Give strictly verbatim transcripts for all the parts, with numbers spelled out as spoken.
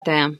Пятое.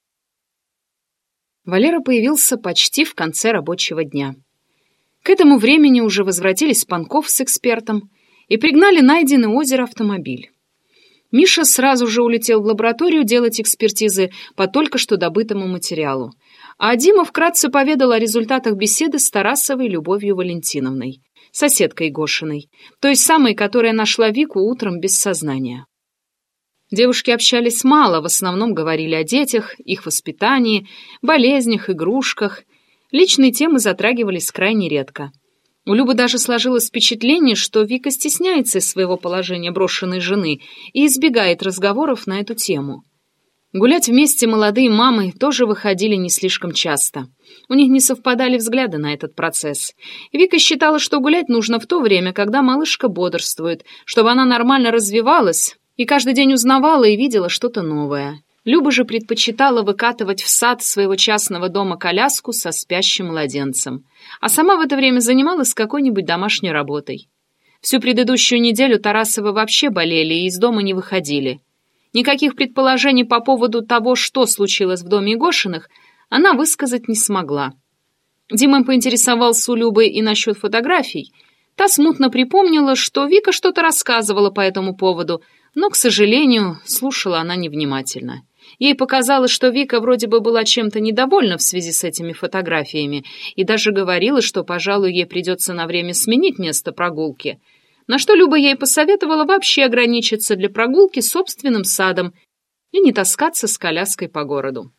Валера появился почти в конце рабочего дня. К этому времени уже возвратились Панков с экспертом и пригнали найденный у озера автомобиль. Миша сразу же улетел в лабораторию делать экспертизы по только что добытому материалу, а Дима вкратце поведал о результатах беседы с Тарасовой Любовью Валентиновной, соседкой Гошиной, той самой, которая нашла Вику утром без сознания. Девушки общались мало, в основном говорили о детях, их воспитании, болезнях, игрушках. Личные темы затрагивались крайне редко. У Любы даже сложилось впечатление, что Вика стесняется своего положения брошенной жены и избегает разговоров на эту тему. Гулять вместе молодые мамы тоже выходили не слишком часто. У них не совпадали взгляды на этот процесс. Вика считала, что гулять нужно в то время, когда малышка бодрствует, чтобы она нормально развивалась и каждый день узнавала и видела что-то новое. Люба же предпочитала выкатывать в сад своего частного дома коляску со спящим младенцем, а сама в это время занималась какой-нибудь домашней работой. Всю предыдущую неделю Тарасовы вообще болели и из дома не выходили. Никаких предположений по поводу того, что случилось в доме Егошиных, она высказать не смогла. Дима поинтересовался у Любы и насчет фотографий. Та смутно припомнила, что Вика что-то рассказывала по этому поводу, но, к сожалению, слушала она невнимательно. Ей показалось, что Вика вроде бы была чем-то недовольна в связи с этими фотографиями и даже говорила, что, пожалуй, ей придется на время сменить место прогулки, на что Люба ей посоветовала вообще ограничиться для прогулки собственным садом и не таскаться с коляской по городу.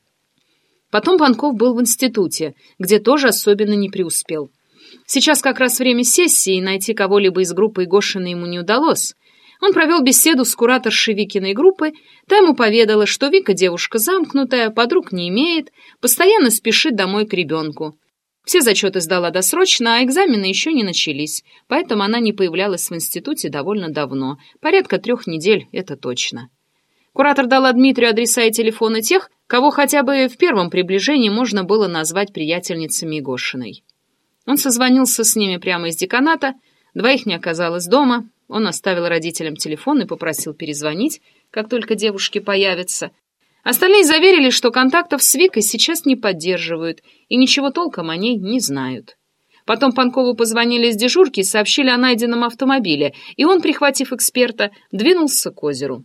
Потом Панков был в институте, где тоже особенно не преуспел. Сейчас как раз время сессии, и найти кого-либо из группы Егошиной ему не удалось. Он провел беседу с кураторшей Викиной группы, та ему поведала, что Вика девушка замкнутая, подруг не имеет, постоянно спешит домой к ребенку. Все зачеты сдала досрочно, а экзамены еще не начались, поэтому она не появлялась в институте довольно давно, порядка трех недель, это точно. Куратор дала Дмитрию адреса и телефоны тех, кого хотя бы в первом приближении можно было назвать приятельницами Егошиной. Он созвонился с ними прямо из деканата, двоих не оказалось дома. Он оставил родителям телефон и попросил перезвонить, как только девушки появятся. Остальные заверили, что контактов с Викой сейчас не поддерживают и ничего толком о ней не знают. Потом Панкову позвонили из дежурки и сообщили о найденном автомобиле, и он, прихватив эксперта, двинулся к озеру.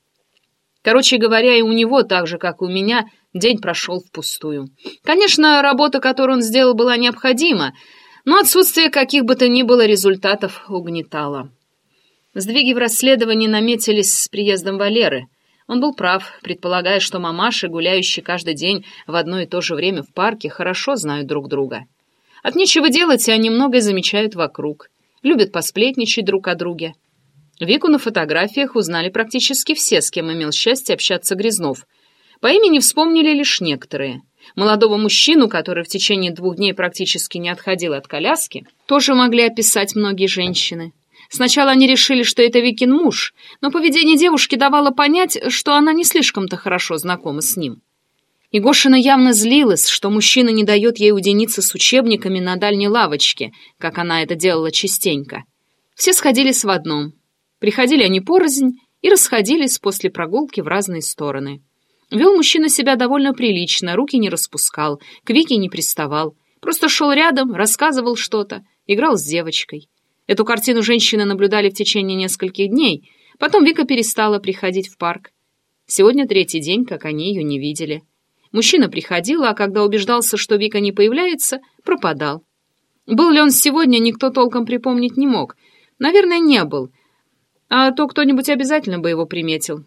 Короче говоря, и у него, так же, как и у меня, день прошел впустую. Конечно, работа, которую он сделал, была необходима, но отсутствие каких бы то ни было результатов угнетало. Сдвиги в расследовании наметились с приездом Валеры. Он был прав, предполагая, что мамаши, гуляющие каждый день в одно и то же время в парке, хорошо знают друг друга. От нечего делать, они многое замечают вокруг. Любят посплетничать друг о друге. Вику на фотографиях узнали практически все, с кем имел счастье общаться Грязнов. По имени вспомнили лишь некоторые. Молодого мужчину, который в течение двух дней практически не отходил от коляски, тоже могли описать многие женщины. Сначала они решили, что это Викин муж, но поведение девушки давало понять, что она не слишком-то хорошо знакома с ним. Егошина явно злилась, что мужчина не дает ей уединиться с учебниками на дальней лавочке, как она это делала частенько. Все сходились в одном. Приходили они порознь и расходились после прогулки в разные стороны. Вел мужчина себя довольно прилично, руки не распускал, к Вике не приставал, просто шел рядом, рассказывал что-то, играл с девочкой. Эту картину женщины наблюдали в течение нескольких дней. Потом Вика перестала приходить в парк. Сегодня третий день, как они ее не видели. Мужчина приходил, а когда убеждался, что Вика не появляется, пропадал. Был ли он сегодня, никто толком припомнить не мог. Наверное, не был. А то кто-нибудь обязательно бы его приметил.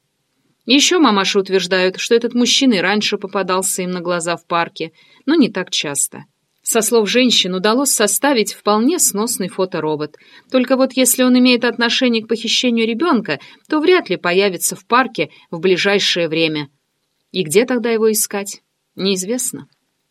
Еще мамаши утверждают, что этот мужчина и раньше попадался им на глаза в парке, но не так часто. Со слов женщин удалось составить вполне сносный фоторобот. Только вот если он имеет отношение к похищению ребенка, то вряд ли появится в парке в ближайшее время. И где тогда его искать? Неизвестно.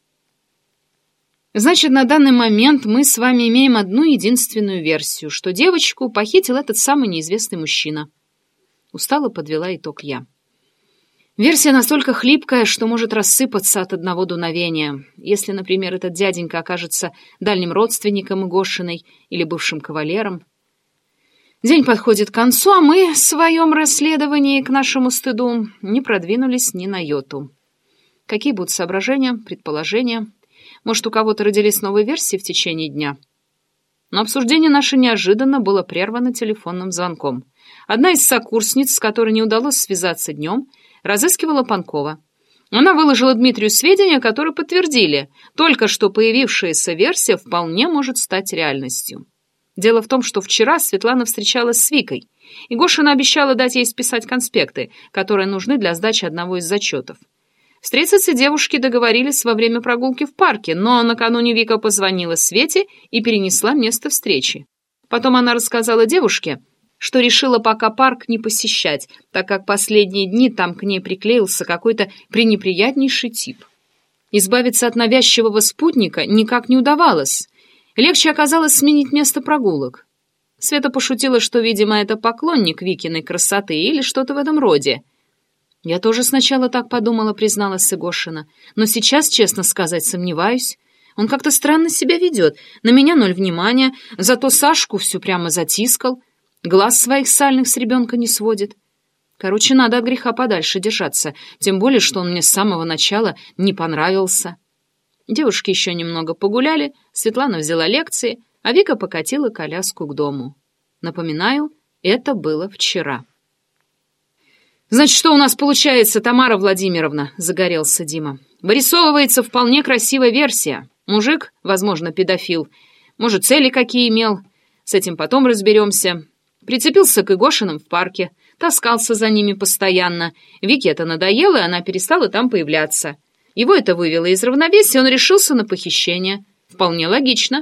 Значит, на данный момент мы с вами имеем одну единственную версию, что девочку похитил этот самый неизвестный мужчина. Устало подвела итог я. Версия настолько хлипкая, что может рассыпаться от одного дуновения. Если, например, этот дяденька окажется дальним родственником Егошиной или бывшим кавалером. День подходит к концу, а мы в своем расследовании, к нашему стыду, не продвинулись ни на йоту. Какие будут соображения, предположения? Может, у кого-то родились новые версии в течение дня? Но обсуждение наше неожиданно было прервано телефонным звонком. Одна из сокурсниц, с которой не удалось связаться днем, разыскивала Панкова. Она выложила Дмитрию сведения, которые подтвердили, только что появившаяся версия вполне может стать реальностью. Дело в том, что вчера Светлана встречалась с Викой, и Гошина обещала дать ей списать конспекты, которые нужны для сдачи одного из зачетов. Встретиться девушки договорились во время прогулки в парке, но накануне Вика позвонила Свете и перенесла место встречи. Потом она рассказала девушке, что решила пока парк не посещать, так как последние дни там к ней приклеился какой-то пренеприятнейший тип. Избавиться от навязчивого спутника никак не удавалось. Легче оказалось сменить место прогулок. Света пошутила, что, видимо, это поклонник Викиной красоты или что-то в этом роде. Я тоже сначала так подумала, призналась Игошина, но сейчас, честно сказать, сомневаюсь. Он как-то странно себя ведет, на меня ноль внимания, зато Сашку всю прямо затискал, глаз своих сальных с ребенка не сводит. Короче, надо от греха подальше держаться, тем более, что он мне с самого начала не понравился. Девушки еще немного погуляли, Светлана взяла лекции, а Вика покатила коляску к дому. Напоминаю, это было вчера. «Значит, что у нас получается, Тамара Владимировна?» — загорелся Дима. «Вырисовывается вполне красивая версия. Мужик, возможно, педофил. Может, цели какие имел. С этим потом разберемся. Прицепился к Игошиным в парке, таскался за ними постоянно. Вике это надоело, и она перестала там появляться. Его это вывело из равновесия, он решился на похищение. Вполне логично».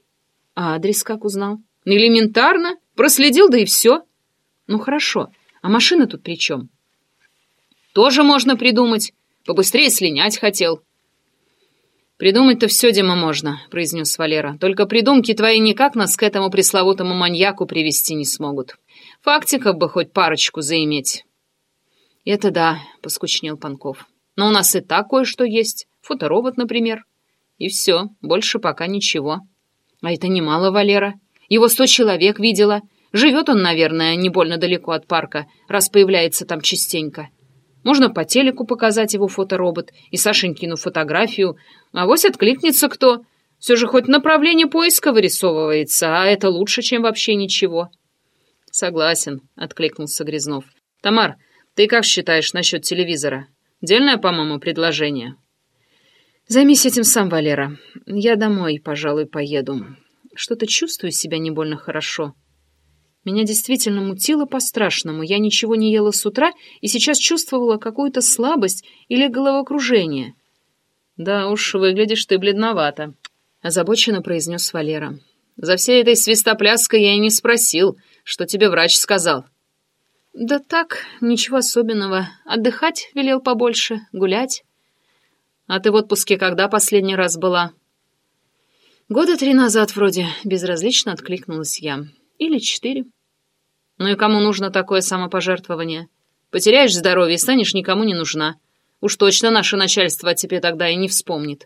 «А адрес как узнал?» «Элементарно. Проследил, да и все». «Ну хорошо. А машина тут при чем?» «Тоже можно придумать. Побыстрее слинять хотел». «Придумать-то все, Дима, можно», — произнес Валера. «Только придумки твои никак нас к этому пресловутому маньяку привести не смогут. Фактиков бы хоть парочку заиметь». «Это да», — поскучнел Панков. «Но у нас и так кое-что есть. Фоторобот, например. И все, больше пока ничего». «А это немало, Валера. Его сто человек видела. Живет он, наверное, не больно далеко от парка, раз появляется там частенько. Можно по телеку показать его фоторобот и Сашенькину фотографию. Авось откликнется кто. Все же хоть направление поиска вырисовывается, а это лучше, чем вообще ничего». «Согласен», — откликнулся Грязнов. «Тамар, ты как считаешь насчет телевизора? Дельное, по-моему, предложение». «Займись этим сам, Валера. Я домой, пожалуй, поеду. Что-то чувствую себя не больно хорошо. Меня действительно мутило по-страшному. Я ничего не ела с утра и сейчас чувствовала какую-то слабость или головокружение». «Да уж, выглядишь ты бледновато», — озабоченно произнес Валера. «За всей этой свистопляской я и не спросил, что тебе врач сказал». «Да так, ничего особенного. Отдыхать велел побольше, гулять». «А ты в отпуске когда последний раз была?» «Года три назад вроде», — безразлично откликнулась я. «Или четыре». «Ну и кому нужно такое самопожертвование? Потеряешь здоровье и станешь никому не нужна. Уж точно наше начальство о тебе тогда и не вспомнит».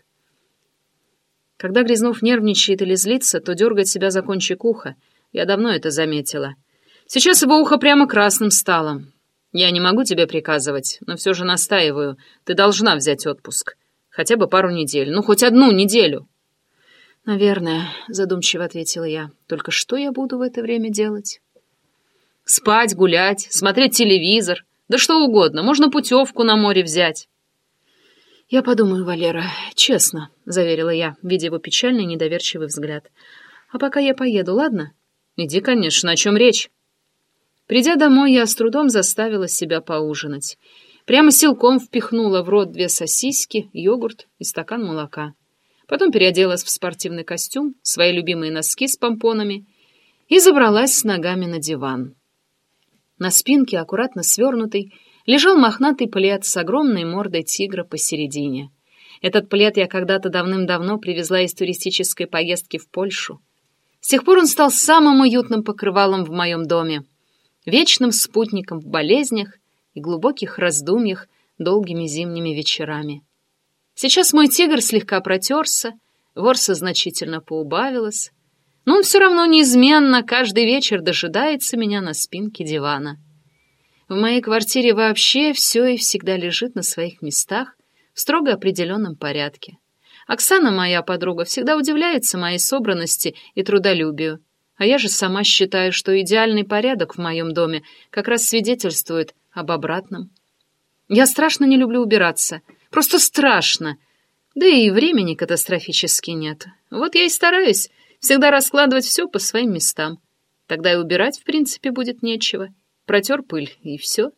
Когда Грязнов нервничает или злится, то дергает себя за кончик уха. Я давно это заметила. Сейчас его ухо прямо красным стало. «Я не могу тебе приказывать, но все же настаиваю. Ты должна взять отпуск. Хотя бы пару недель. Ну, хоть одну неделю». «Наверное», — задумчиво ответила я. «Только что я буду в это время делать?» «Спать, гулять, смотреть телевизор. Да что угодно. Можно путевку на море взять». «Я подумаю, Валера, честно», — заверила я, видя его печальный недоверчивый взгляд. «А пока я поеду, ладно?» «Иди, конечно. О чем речь?» Придя домой, я с трудом заставила себя поужинать. Прямо силком впихнула в рот две сосиски, йогурт и стакан молока. Потом переоделась в спортивный костюм, свои любимые носки с помпонами и забралась с ногами на диван. На спинке, аккуратно свернутый, лежал мохнатый плед с огромной мордой тигра посередине. Этот плед я когда-то давным-давно привезла из туристической поездки в Польшу. С тех пор он стал самым уютным покрывалом в моем доме, вечным спутником в болезнях и глубоких раздумьях долгими зимними вечерами. Сейчас мой тигр слегка протерся, ворса значительно поубавилась, но он все равно неизменно каждый вечер дожидается меня на спинке дивана. В моей квартире вообще все и всегда лежит на своих местах в строго определенном порядке. Оксана, моя подруга, всегда удивляется моей собранности и трудолюбию, а я же сама считаю, что идеальный порядок в моем доме как раз свидетельствует об обратном. Я страшно не люблю убираться, просто страшно, да и времени катастрофически нет. Вот я и стараюсь всегда раскладывать все по своим местам. Тогда и убирать, в принципе, будет нечего. Протер пыль, и все.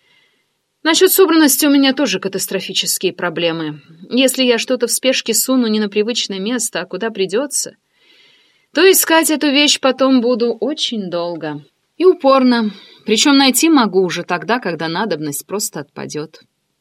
Насчет собранности у меня тоже катастрофические проблемы. Если я что-то в спешке суну не на привычное место, а куда придется, то искать эту вещь потом буду очень долго. И упорно. Причем найти могу уже тогда, когда надобность просто отпадет.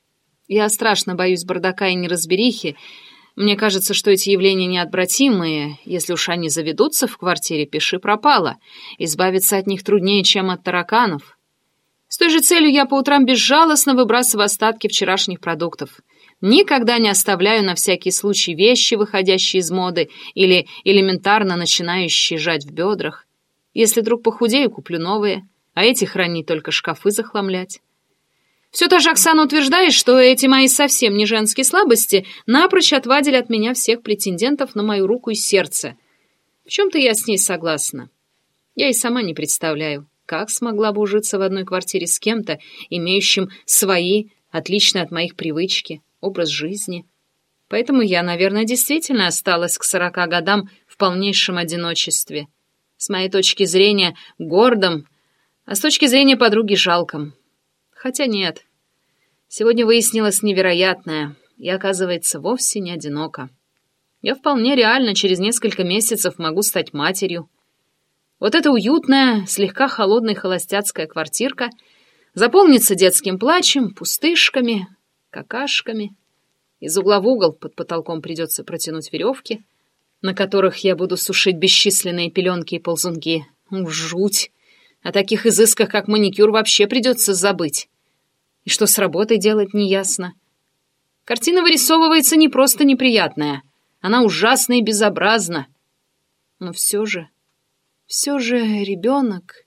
Я страшно боюсь бардака и неразберихи. Мне кажется, что эти явления неотвратимые. Если уж они заведутся в квартире, пиши пропало. Избавиться от них труднее, чем от тараканов. С той же целью я по утрам безжалостно выбрасываю остатки вчерашних продуктов. Никогда не оставляю на всякий случай вещи, выходящие из моды, или элементарно начинающие жать в бедрах. Если вдруг похудею, куплю новые, а эти хранить только шкафы захламлять. Все та же Оксана утверждает, что эти мои совсем не женские слабости напрочь отвадили от меня всех претендентов на мою руку и сердце. В чем-то я с ней согласна. Я и сама не представляю, как смогла бы ужиться в одной квартире с кем-то, имеющим свои, отличные от моих привычки, образ жизни. Поэтому я, наверное, действительно осталась к сорока годам в полнейшем одиночестве. С моей точки зрения, гордом, а с точки зрения подруги жалком. Хотя нет. Сегодня выяснилось невероятное. Я, оказывается, вовсе не одинока. Я вполне реально через несколько месяцев могу стать матерью. Вот эта уютная, слегка холодная холостяцкая квартирка заполнится детским плачем, пустышками, какашками. Из угла в угол под потолком придется протянуть веревки, на которых я буду сушить бесчисленные пеленки и ползунки. Ух, жуть! О таких изысках, как маникюр, вообще придется забыть. И что с работой делать, неясно. Картина вырисовывается не просто неприятная, она ужасна и безобразна. Но все же, все же ребенок...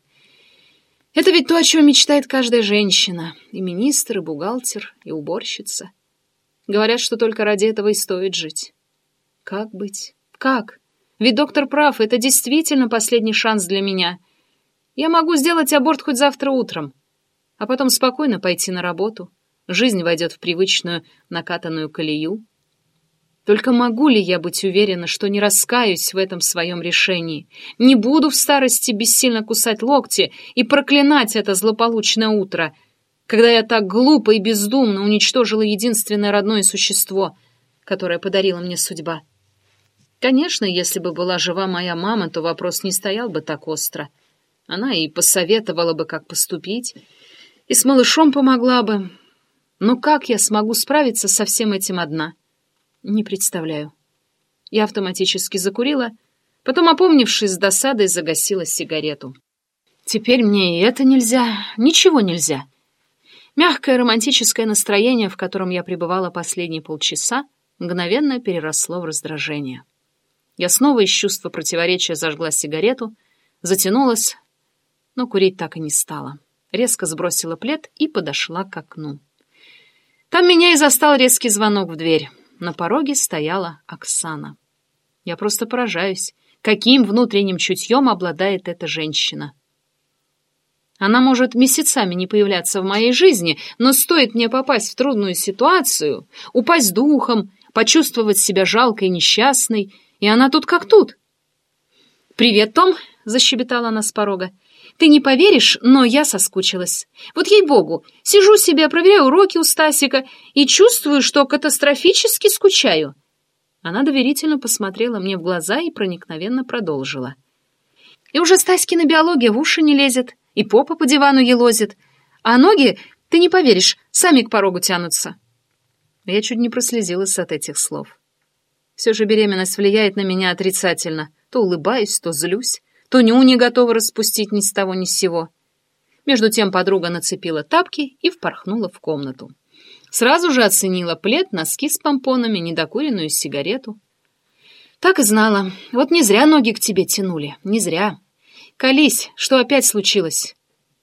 Это ведь то, о чем мечтает каждая женщина. И министр, и бухгалтер, и уборщица. Говорят, что только ради этого и стоит жить. Как быть? Как? Ведь доктор прав, это действительно последний шанс для меня. Я могу сделать аборт хоть завтра утром, а потом спокойно пойти на работу. Жизнь войдет в привычную накатанную колею. Только могу ли я быть уверена, что не раскаюсь в этом своем решении, не буду в старости бессильно кусать локти и проклинать это злополучное утро, когда я так глупо и бездумно уничтожила единственное родное существо, которое подарила мне судьба? Конечно, если бы была жива моя мама, то вопрос не стоял бы так остро. Она и посоветовала бы, как поступить, и с малышом помогла бы. Но как я смогу справиться со всем этим одна? Не представляю. Я автоматически закурила, потом, опомнившись с досадой, загасила сигарету. Теперь мне и это нельзя, ничего нельзя. Мягкое романтическое настроение, в котором я пребывала последние полчаса, мгновенно переросло в раздражение. Я снова из чувства противоречия зажгла сигарету, затянулась, но курить так и не стала. Резко сбросила плед и подошла к окну. Там меня и застал резкий звонок в дверь. На пороге стояла Оксана. Я просто поражаюсь, каким внутренним чутьем обладает эта женщина. Она может месяцами не появляться в моей жизни, но стоит мне попасть в трудную ситуацию, упасть духом, почувствовать себя жалкой и несчастной, и она тут как тут. «Привет, Том!» — защебетала она с порога. «Ты не поверишь, но я соскучилась. Вот ей-богу, сижу себе, проверяю уроки у Стасика и чувствую, что катастрофически скучаю». Она доверительно посмотрела мне в глаза и проникновенно продолжила. «И уже Стаськина биология в уши не лезет, и попа по дивану елозит, а ноги, ты не поверишь, сами к порогу тянутся». Я чуть не прослезилась от этих слов. Все же беременность влияет на меня отрицательно. То улыбаюсь, то злюсь, то нюни готова распустить ни с того ни с сего. Между тем подруга нацепила тапки и впорхнула в комнату. Сразу же оценила плед, носки с помпонами, недокуренную сигарету. Так и знала. Вот не зря ноги к тебе тянули. Не зря. Колись, что опять случилось?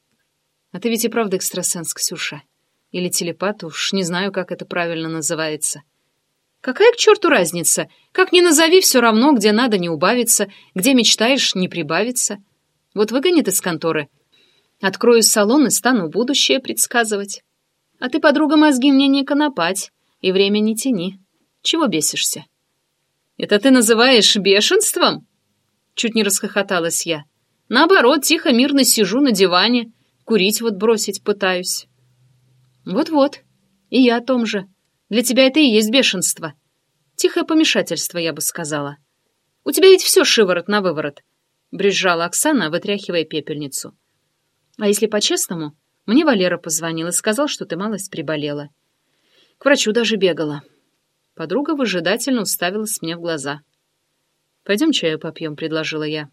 А ты ведь и правда экстрасенс, Ксюша. Или телепат, уж не знаю, как это правильно называется. Какая к черту разница? Как ни назови, все равно, где надо не убавиться, где мечтаешь не прибавиться. Вот выгонит из конторы. Открою салон и стану будущее предсказывать. А ты, подруга, мозги мне не конопать и время не тяни. Чего бесишься? Это ты называешь бешенством? Чуть не расхохоталась я. Наоборот, тихо, мирно сижу на диване, курить вот бросить пытаюсь. Вот-вот, и я о том же. Для тебя это и есть бешенство. Тихое помешательство, я бы сказала. У тебя ведь все шиворот на выворот, брюзжала Оксана, вытряхивая пепельницу. А если по-честному, мне Валера позвонил и сказал, что ты малость приболела. К врачу даже бегала. Подруга выжидательно уставилась мне в глаза. «Пойдем чаю попьем», — предложила я.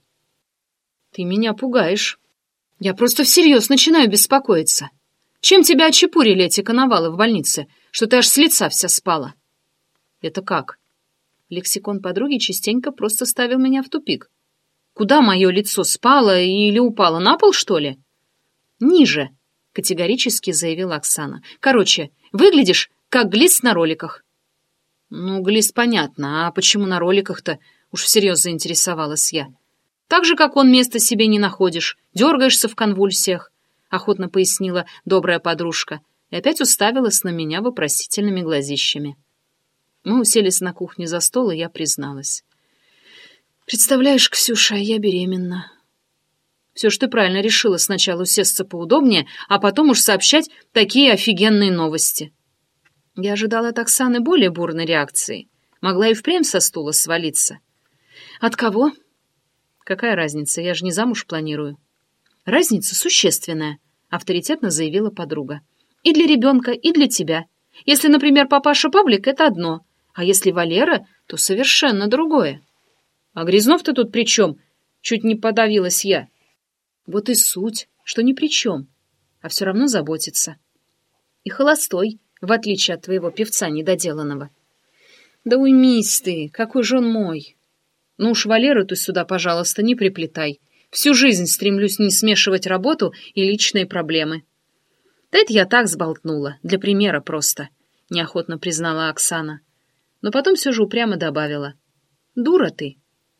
«Ты меня пугаешь. Я просто всерьез начинаю беспокоиться. Чем тебя очепурили эти коновалы в больнице, что ты аж с лица вся спала?» «Это как?» Лексикон подруги частенько просто ставил меня в тупик. «Куда мое лицо спало или упало? На пол, что ли?» «Ниже», — категорически заявила Оксана. «Короче, выглядишь как глист на роликах». «Ну, глист понятно, а почему на роликах-то?» Уж всерьез заинтересовалась я. «Так же, как он, места себе не находишь, дергаешься в конвульсиях», — охотно пояснила добрая подружка и опять уставилась на меня вопросительными глазищами. Мы уселись на кухне за стол, и я призналась. «Представляешь, Ксюша, я беременна». «Все ж ты правильно решила сначала усесться поудобнее, а потом уж сообщать такие офигенные новости». Я ожидала от Оксаны более бурной реакции. Могла и впрямь со стула свалиться. «От кого?» «Какая разница? Я же не замуж планирую». «Разница существенная», — авторитетно заявила подруга. «И для ребенка, и для тебя. Если, например, папаша Павлик — это одно, а если Валера, то совершенно другое». «А Грязнов-то тут при чем?» — чуть не подавилась я. «Вот и суть, что ни при чем, а все равно заботится. И холостой, в отличие от твоего певца недоделанного». «Да уймись ты, какой же он мой!» «Ну уж Валеру ты сюда, пожалуйста, не приплетай. Всю жизнь стремлюсь не смешивать работу и личные проблемы». «Да это я так сболтнула, для примера просто», — неохотно признала Оксана. Но потом все же упрямо добавила. «Дура ты.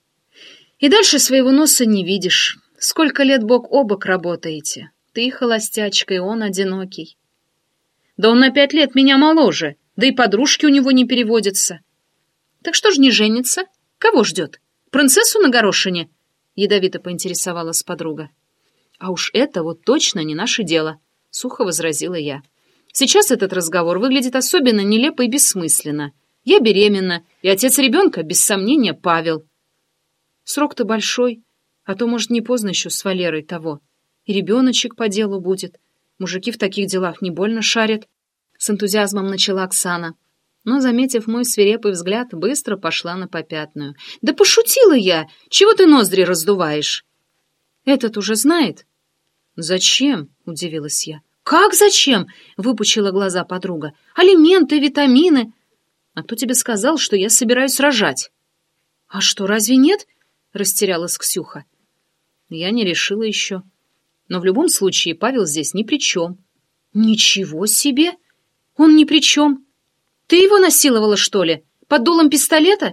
И дальше своего носа не видишь. Сколько лет бок о бок работаете. Ты холостячка, и он одинокий». «Да он на пять лет меня моложе, да и подружки у него не переводятся». «Так что ж не женится? Кого ждет? Принцессу на горошине?» — ядовито поинтересовалась подруга. «А уж это вот точно не наше дело», — сухо возразила я. «Сейчас этот разговор выглядит особенно нелепо и бессмысленно. Я беременна, и отец ребенка, без сомнения, Павел. Срок-то большой, а то, может, не поздно еще с Валерой того. И ребеночек по делу будет. Мужики в таких делах не больно шарят», — с энтузиазмом начала Оксана. Но, заметив мой свирепый взгляд, быстро пошла на попятную. «Да пошутила я! Чего ты ноздри раздуваешь?» «Этот уже знает?» «Зачем?» — удивилась я. «Как зачем?» — выпучила глаза подруга. «Алименты, витамины. А кто тебе сказал, что я собираюсь рожать?» «А что, разве нет?» — растерялась Ксюха. Я не решила еще. Но в любом случае Павел здесь ни при чем. «Ничего себе! Он ни при чем! Ты его насиловала, что ли? Под дулом пистолета?»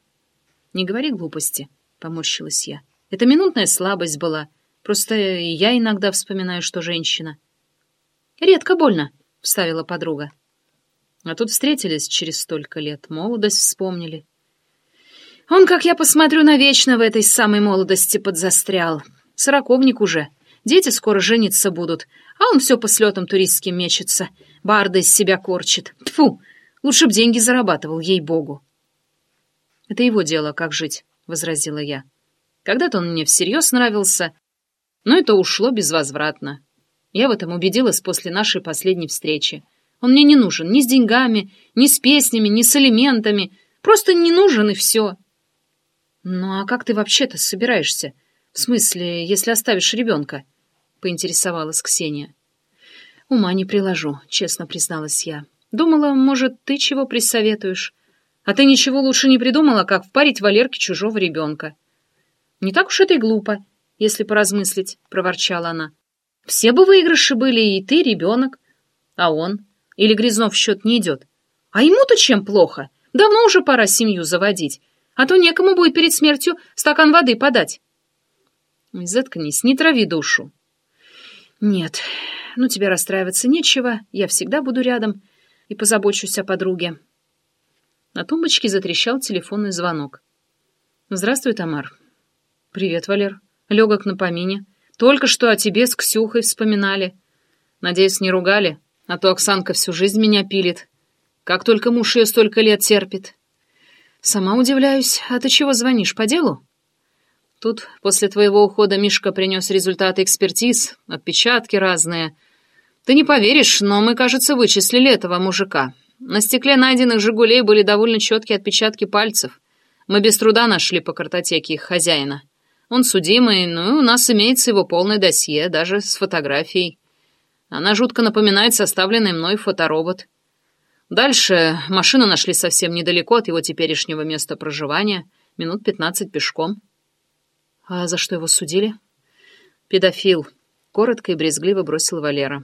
«Не говори глупости», — поморщилась я. «Это минутная слабость была. Просто я иногда вспоминаю, что женщина». «Редко больно», — вставила подруга. А тут встретились через столько лет, молодость вспомнили. «Он, как я посмотрю, навечно в этой самой молодости подзастрял. Сороковник уже. Дети скоро жениться будут, а он все по слетам туристским мечется. Барда из себя корчит. Тьфу! Лучше б деньги зарабатывал, ей-богу». «Это его дело, как жить», — возразила я. «Когда-то он мне всерьез нравился, но это ушло безвозвратно. Я в этом убедилась после нашей последней встречи. Он мне не нужен ни с деньгами, ни с песнями, ни с алиментами. Просто не нужен, и все». «Ну а как ты вообще-то собираешься? В смысле, если оставишь ребенка?» — поинтересовалась Ксения. «Ума не приложу», — честно призналась я. «Думала, может, ты чего присоветуешь? А ты ничего лучше не придумала, как впарить Валерке чужого ребенка. Не так уж это и глупо, если поразмыслить, — проворчала она. Все бы выигрыши были, и ты, ребенок. А он? Или Грязнов в счет не идет? А ему-то чем плохо? Давно уже пора семью заводить, а то некому будет перед смертью стакан воды подать. Ой, заткнись, не трави душу. Нет, ну тебе расстраиваться нечего, я всегда буду рядом и позабочусь о подруге. На тумбочке затрещал телефонный звонок. Здравствуй, Тамар. Привет, Валер. Легок на помине. Только что о тебе с Ксюхой вспоминали. Надеюсь, не ругали, а то Оксанка всю жизнь меня пилит. Как только муж ее столько лет терпит. Сама удивляюсь, а ты чего звонишь, по делу? Тут после твоего ухода Мишка принес результаты экспертиз, отпечатки разные. Ты не поверишь, но мы, кажется, вычислили этого мужика. На стекле найденных «Жигулей» были довольно четкие отпечатки пальцев. Мы без труда нашли по картотеке их хозяина. Он судимый, ну и у нас имеется его полное досье, даже с фотографией. Она жутко напоминает составленный мной фоторобот. Дальше машину нашли совсем недалеко от его теперешнего места проживания, минут пятнадцать пешком. А за что его судили? Педофил. Коротко и брезгливо бросил Валера.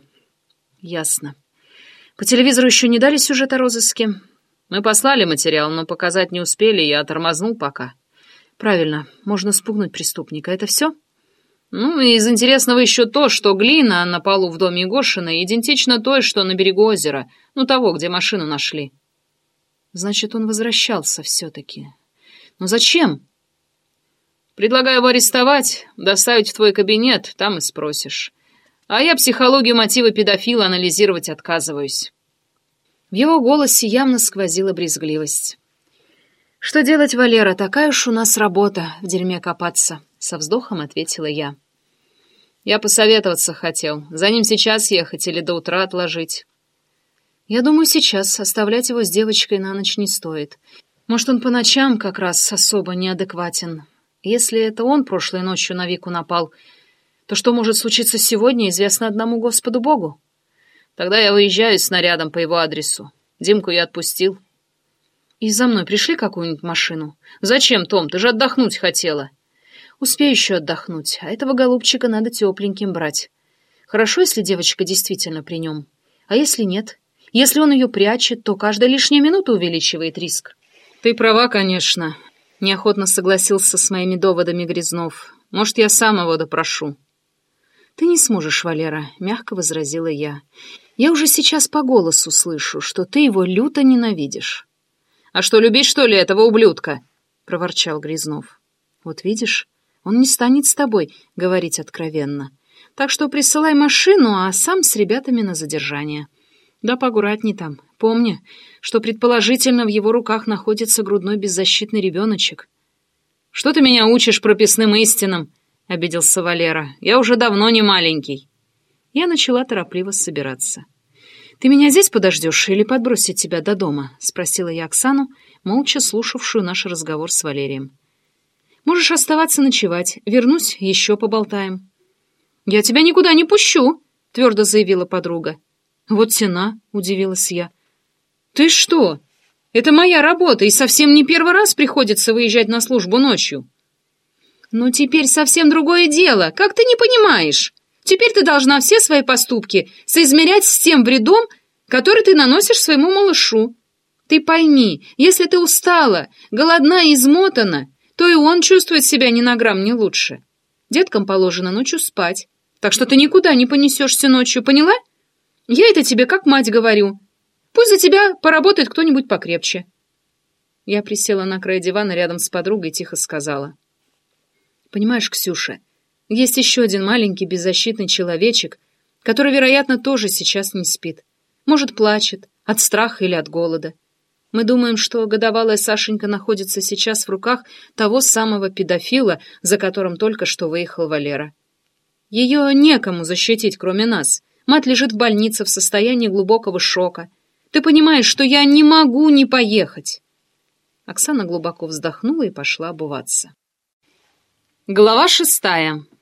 Ясно. По телевизору еще не дали сюжет о розыске? Мы послали материал, но показать не успели, я тормознул пока. Правильно, можно спугнуть преступника. Это все? Ну, и из интересного еще то, что глина на полу в доме Егошиной идентична той, что на берегу озера, ну, того, где машину нашли. Значит, он возвращался все-таки. Но зачем? Предлагаю его арестовать, доставить в твой кабинет, там и спросишь. А я психологию мотива педофила анализировать отказываюсь. В его голосе явно сквозила брезгливость. «Что делать, Валера, такая уж у нас работа, в дерьме копаться», — со вздохом ответила я. «Я посоветоваться хотел, за ним сейчас ехать или до утра отложить». «Я думаю, сейчас оставлять его с девочкой на ночь не стоит. Может, он по ночам как раз особо неадекватен. Если это он прошлой ночью на Вику напал, то что может случиться сегодня, известно одному Господу Богу. Тогда я выезжаю с снарядом по его адресу. Димку я отпустил». «И за мной пришли какую-нибудь машину?» «Зачем, Том? Ты же отдохнуть хотела». «Успею еще отдохнуть, а этого голубчика надо тепленьким брать. Хорошо, если девочка действительно при нем. А если нет? Если он ее прячет, то каждая лишняя минута увеличивает риск». «Ты права, конечно», — неохотно согласился с моими доводами Грязнов. «Может, я сам его допрошу». «Ты не сможешь, Валера», — мягко возразила я. «Я уже сейчас по голосу слышу, что ты его люто ненавидишь». «А что, любить, что ли, этого ублюдка?» — проворчал Грязнов. «Вот видишь, он не станет с тобой говорить откровенно. Так что присылай машину, а сам с ребятами на задержание. Да поаккуратней там. Помни, что предположительно в его руках находится грудной беззащитный ребеночек». «Что ты меня учишь прописным истинам?» — обиделся Валера. «Я уже давно не маленький». Я начала торопливо собираться. «Ты меня здесь подождешь или подбросить тебя до дома?» — спросила я Оксану, молча слушавшую наш разговор с Валерием. «Можешь оставаться ночевать. Вернусь, еще поболтаем». «Я тебя никуда не пущу», — твердо заявила подруга. «Вот тена», — удивилась я. «Ты что? Это моя работа, и совсем не первый раз приходится выезжать на службу ночью». «Ну, теперь совсем другое дело. Как ты не понимаешь? Теперь ты должна все свои поступки соизмерять с тем вредом, который ты наносишь своему малышу. Ты пойми, если ты устала, голодна и измотана, то и он чувствует себя ни на грамм не лучше. Деткам положено ночью спать, так что ты никуда не понесешься ночью, поняла? Я это тебе как мать говорю. Пусть за тебя поработает кто-нибудь покрепче». Я присела на край дивана рядом с подругой и тихо сказала. «Понимаешь, Ксюша, есть еще один маленький беззащитный человечек, который, вероятно, тоже сейчас не спит. Может, плачет от страха или от голода. Мы думаем, что годовалая Сашенька находится сейчас в руках того самого педофила, за которым только что выехал Валера. Ее некому защитить, кроме нас. Мать лежит в больнице в состоянии глубокого шока. Ты понимаешь, что я не могу не поехать». Оксана глубоко вздохнула и пошла обуваться. Глава шестая.